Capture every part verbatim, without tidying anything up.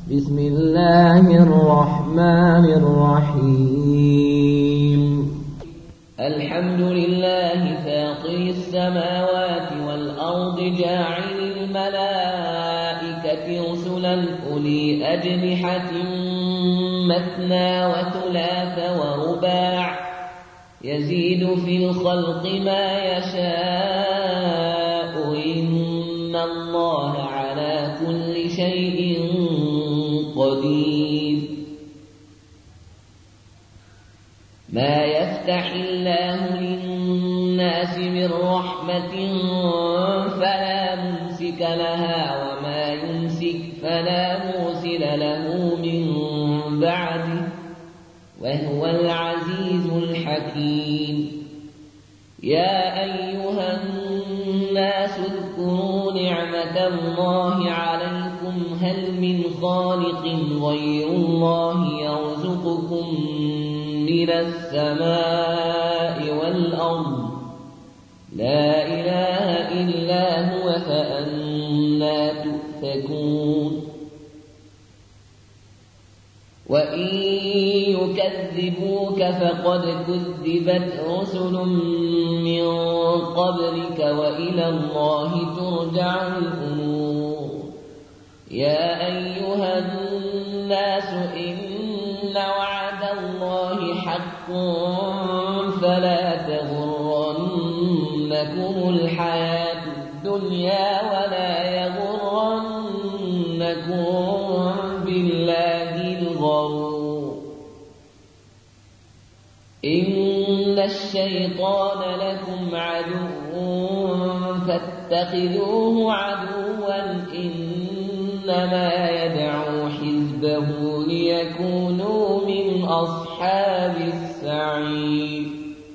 بسم الله الرحمن الرحيم الحمد لله فاطر السماوات والأرض جاعل الملائكة رسلا أولي أجنحة مثنى وثلاث ورباع يزيد في الخلق ما يشاء إن الله على كل شيء قدير ما يفتح الله للناس من رحمة فلا ممسك لها وما يمسك فلا مرسل له من بعده وهو العزيز الحكيم يا أيها الناس اذكروا نعمة الله عليكم هل من خالق غير الله يرزقكم من السماء والأرض لا إله إلا هو فأنى تؤفكون وإن يكذبوك فقد كذبت رسل من قبلك وإلى الله ترجع الأمور يا أيها الناس إن وعد الله حق فلا تغرنكم الحياة الدنيا ولا يغرنكم بالله الغرور إن الشيطان لكم عدو فاتخذوه عدوا إنما يدعو حزبه ليكونوا من أصحاب السعير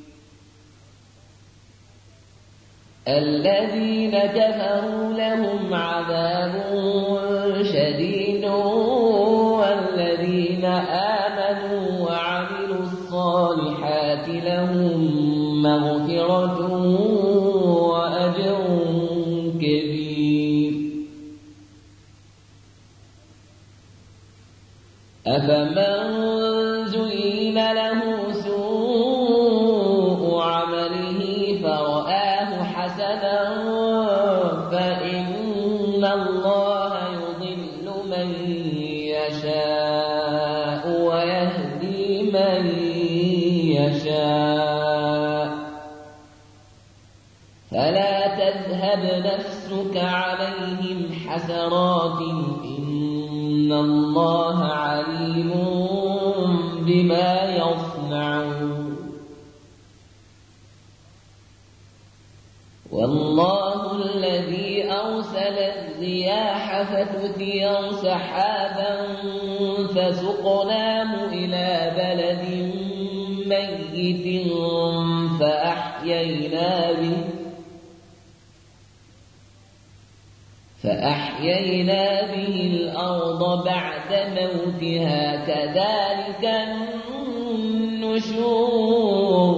الذين كفروا لهم عذاب شديد والذين آمنوا وعملوا الصالحات لهم مغفرة وأجر كبير أفمن زين له سوء عمله فرآه حسنا فإن الله يضل من يشاء ويهدي من يشاء فلا تذهب نفسك عليهم حسرات إن الله عليم بما يصنعون والله الذي أرسل الرياح فتثير سحابا فسقناه إلى بلد ميت فأحيينا به فأحيينا به الأرض بعد موتها كذلك النشور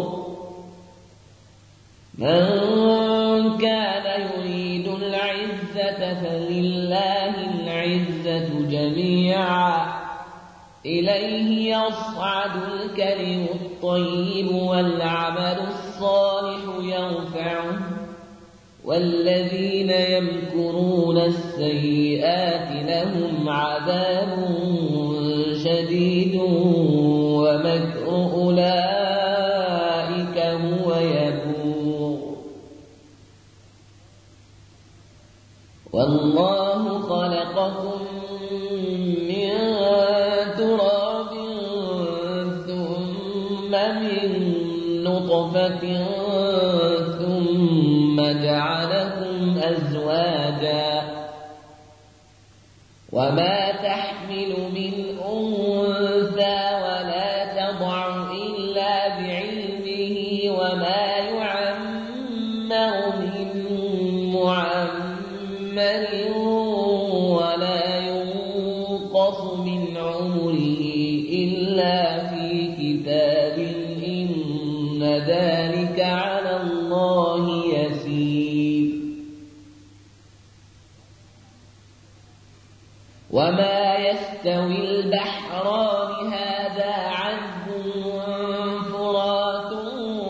من كان يريد العزة فلله العزة جميعا إليه يصعد الكلم الطيب والعمل الصالح يرفعه والذين يمكرون السيئات لهم عذاب شديد ومكر أولئك هو يبور والله خلقكم من تراب ثم من نطفة ثم جعلكم أزواجا وما تحمل من أنثى ولا تضع إلا بعلمه وما يعمر من معمر ولا ينقص من عمره إلا في كتاب إن ذلك على الله يسير وما يستوي البحران هذا عذب فرات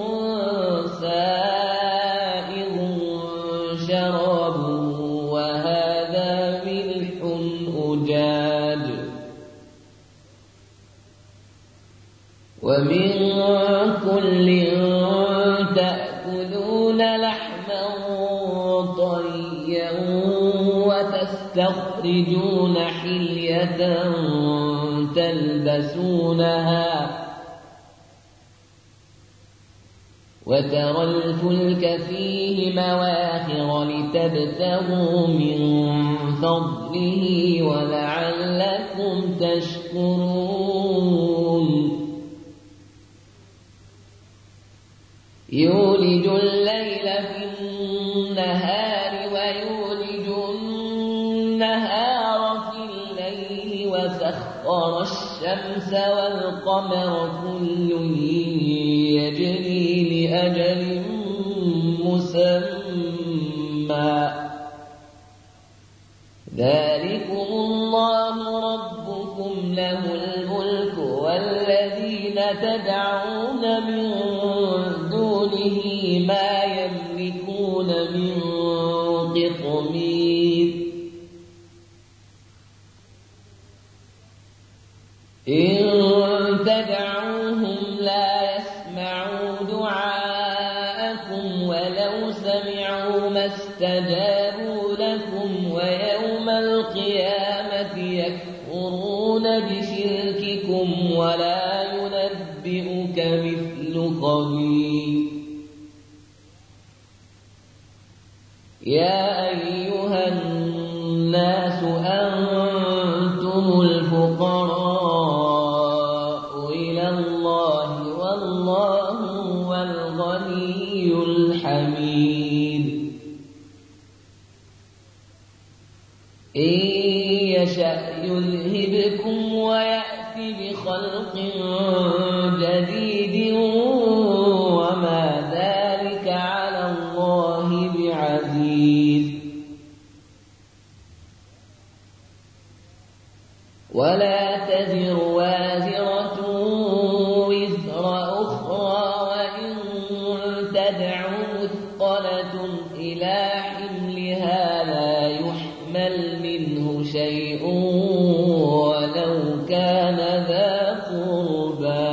سائغ شرابه وهذا ملح أجاج ومن كل تأكلون لحما طريا وتستخرجون حلية تلبسونها وترى الفلك فيه مواخر لتبتغوا من فضله ولعلكم تشكرون يولج الليل في النهار ويولج النهار في الليل وسخر الشمس والقمر كل يجري لأجل مسمى ذلكم الله ربكم له الملك والذين تدعون من دونه ما يملكون من قطمير إن تدعوهم لا يسمعوا دعاءكم ولو سمعوا ما استجابوا لكم ويوم القيامة يكفرون بشرككم ولا ينبئك مثل خبير يا أيها الناس أنتم الفقراء إلى الله والله هو الغني الحميد إن يشأ يذهبكم ويأتي بخلق جديد وما ذلك على الله بعزيز ولا تزر وازرة وزر أخرى وإن تدع مثقلة إلى حملها لا يحمل منه شيء ولو كان ذا قربى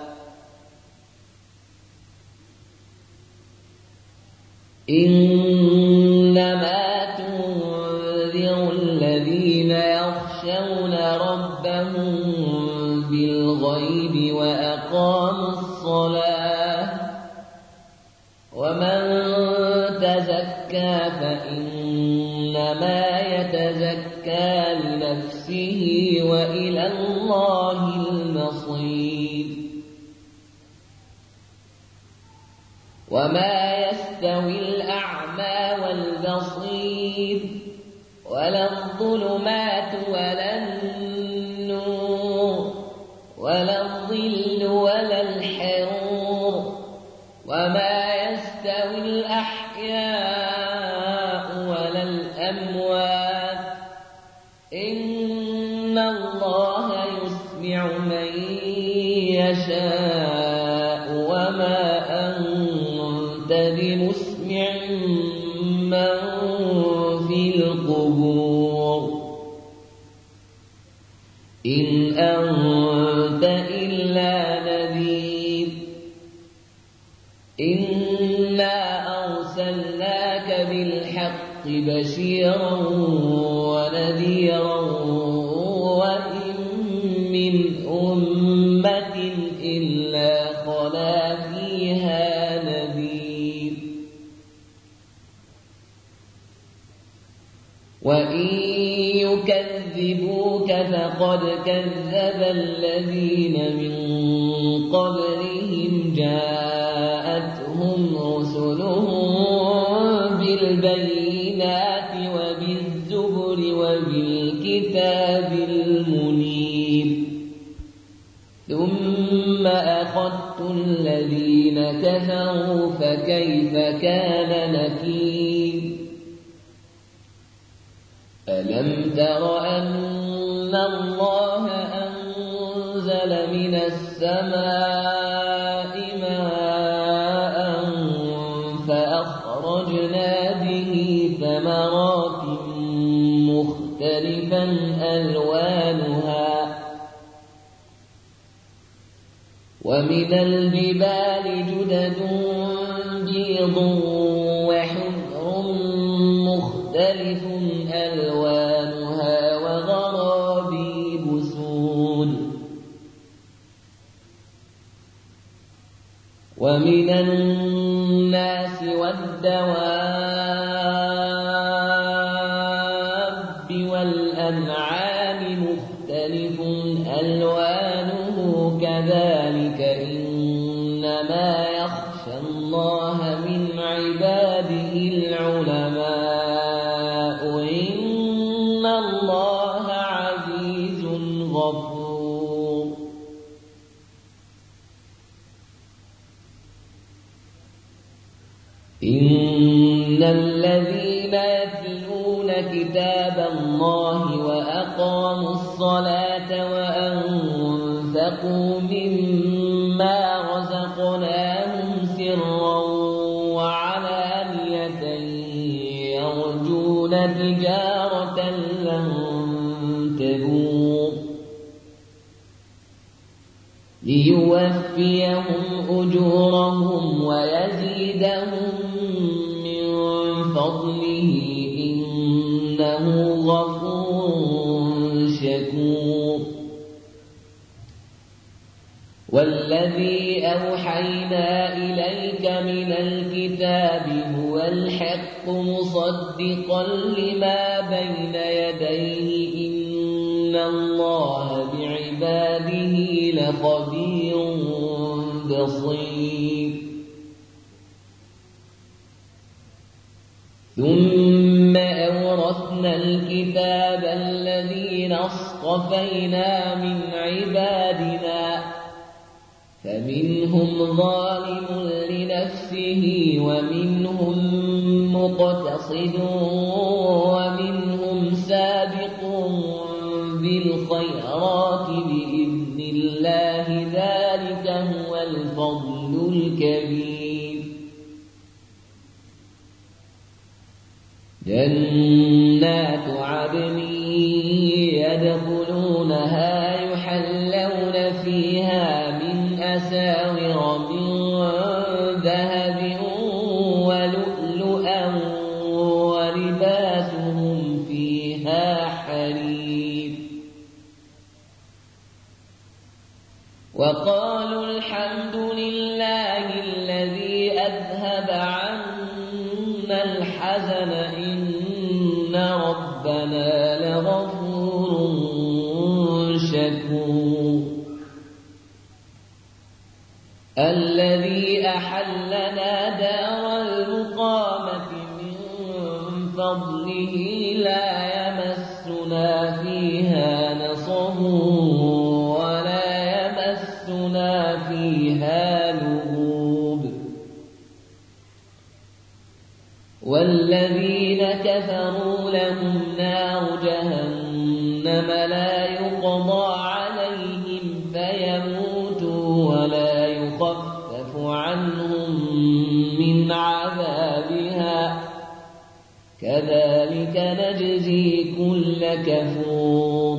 إنما تنذر الذين يخشون ربهم بالغيب وأقاموا الصلاة ومن تزكى فإنما يتزكى لنفسه وإلى الله المصير وما يستوي الأعمى والبصير ولا الظلمات ولا النور ولا الظل ولا الحرور وما يستوي الأحياء ولا الأموات إن الله يسمع من يشاء وما أنت بمسمع من في القبور إن أنت إلا نذير إنا أرسلناك بالحق بشيرا ونذيرا وإن من أمة إلا خلا فيها نذير وإن يكذبوك فقد كذب الذين من قبلهم جاءتهم رسلهم بالبينات وبالزبر وبالكتاب المنير ثم أخذت الذين كفروا فكيف كان نكير ألم تر أن الله أنزل من السماء ماء فأخرجنا به ثمرات مختلفا ألوانها ومن الجبال جدد بيض وحمر مختلف ألوانها وغرابيب سود ومن الناس والدواب والأنعام مختلف ألوانه كذلك إنما يخشى الله من عباده العلماء إن الله عزيز غفور إن الذين يتلون كتاب الله وأقاموا الصلاة وأنفقوا مما رزقناهم سرا وعلانية يرجون تجارة لن تبور ليوفيهم أجورهم ويزيدهم من فضله إنه غفور شكور والذي أوحينا إليك من الكتاب هو الحق مصدقا لما بين يديه إن الله بعباده لخبير بصير ثم أورثنا الكتاب الذين اصطفينا من عبادنا فمنهم ظالم لنفسه ومنهم مقتصد ومنهم سابق بالخيرات بإذن الله ذلك هو الفضل الكبير جنات عدن يدخلونها يحلون فيها من أساور من ذهب ولؤلؤا ولباسهم فيها حرير وقالوا الحمد لله الذي أذهب عنا الحزن إن ربنا لغفور شكور الذي أحلنا دار المقامة من فضله لا يمسنا فيها نصب ولا يمسنا فيها لغوب والذين كفروا لهم نار جهنم لا يقضى عليهم فيموتوا ولا يخفف عنهم من عذابها كذلك نجزي كل كفور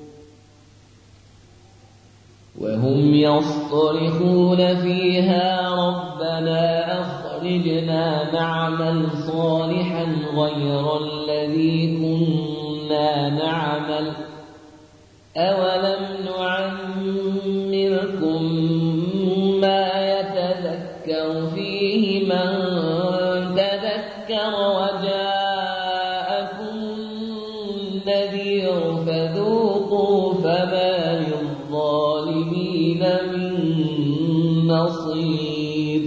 وهم يصطرخون فيها ربنا أخرجنا نعمل صالحا غير الذي كنا نعمل أولم نعمركم ما يتذكر فيه من تذكر وجاءكم النذير فذوقوا فما للظالمين من نصير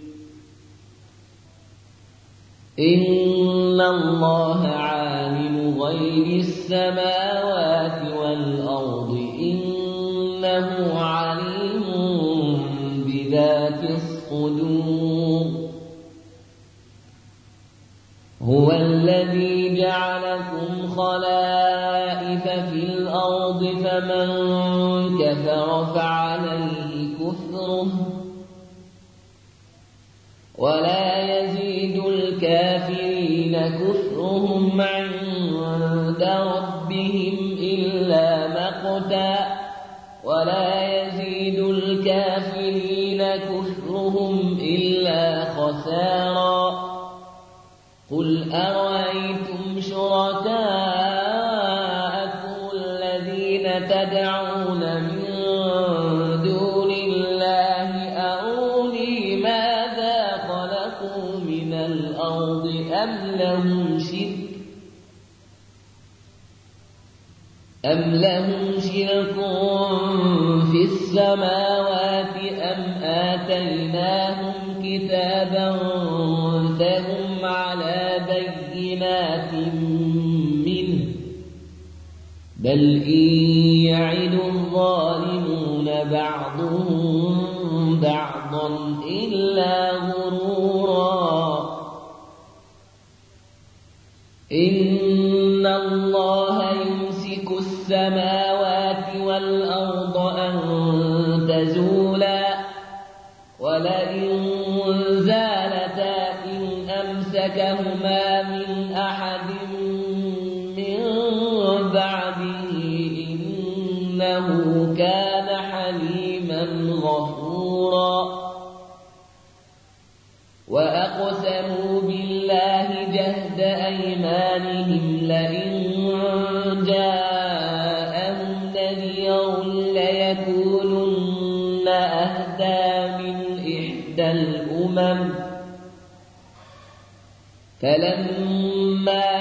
إن الله عالم غيب السماوات والأرض إنه عليم بذات الصدور هو الذي جعلكم خلائف في الأرض الأرض فمن كفر فعليه كفره ولا يزيد الكافرين كفرهم عند ربهم إلا مقتا ولا يزيد الكافرين كفرهم إلا خسارا قل أرأيتم شركاءكم الذين تدعون من دون الله أروني ماذا خلقوا من الأرض أم لهم شرك أم لهم شرك في السماوات أم آتيناهم كتابا فهم على بينات منه بل إن يعد الظالمون بعضهم بعضا إلا غرورا إن الله يمسك السماوات والأرض أن تزولا ولئن زالتا إن أمسكهما من أحد من بعده إنه كان حليما غفورا وأقسموا بالله جهد أيمانهم لئن جاءهم نذير ليكونن أهدى من إحدى الأمم فلما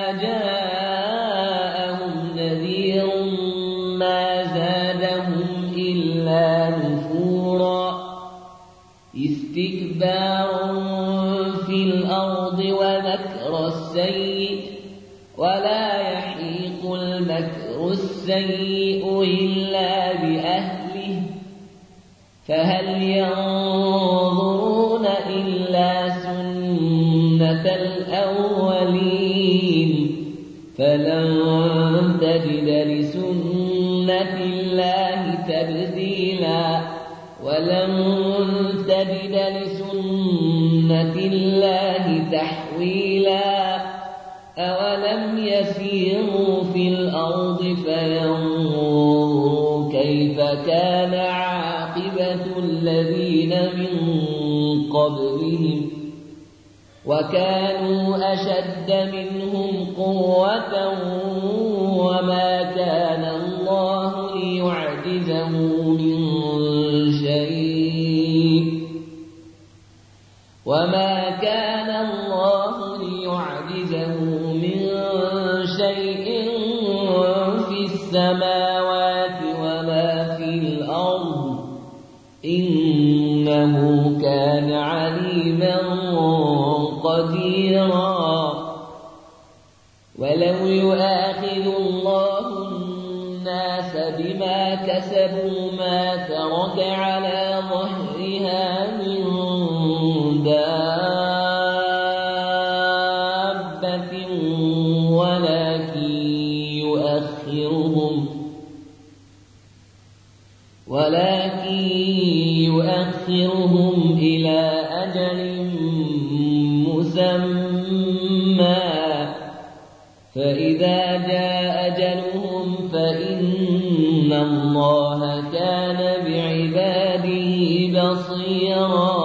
جاءهم نذير ما زادهم إلا نفورا استكبارا في الأرض ومكر السيء ولا يحيق المكر السيء إلا بأهله فهل ينظرون إلا سنة الأولين فلن تجد لسنة الله تبديلا ولن تجد لسنة الله تحويلا أولم يسيروا في الأرض فينظروا كيف كان عاقبة الذين من قبلهم وكانوا أشد منهم قوة وما كان الله ليعجزه من شيء وما كان الله ليعجزه من شيء في السماوات وما في الأرض إنه كان عليما قديرا ولو يؤاخذ الله الناس بما كسبوا ما ترك على ظهرها من دابة ولكن يؤخرهم ولكن يؤخرهم إلى أجل مسمى فإذا جاء أجلهم فإن الله كان بعباده بصيرا